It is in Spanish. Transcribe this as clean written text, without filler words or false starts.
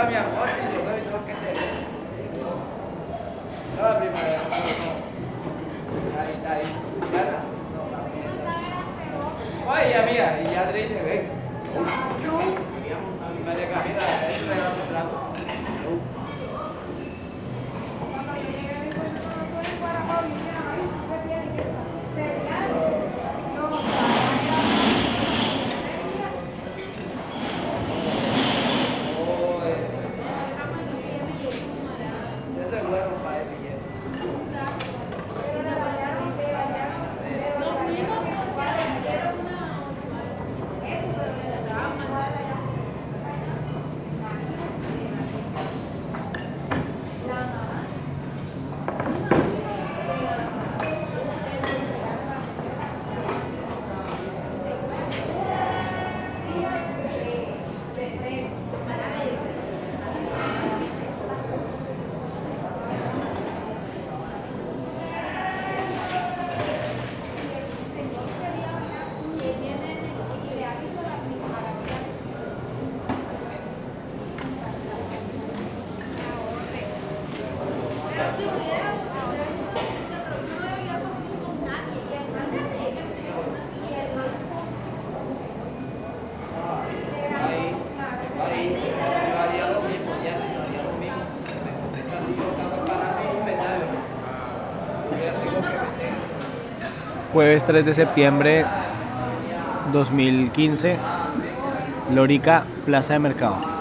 Hola, mi amor, y yo tengo que te no, la primavera, no. Ahí, Ana, no. Oye, amiga, y ya te dice, ven. María Camila, es un regalo blanco. Jueves 3 de septiembre 2015, Lorica, Plaza de Mercado.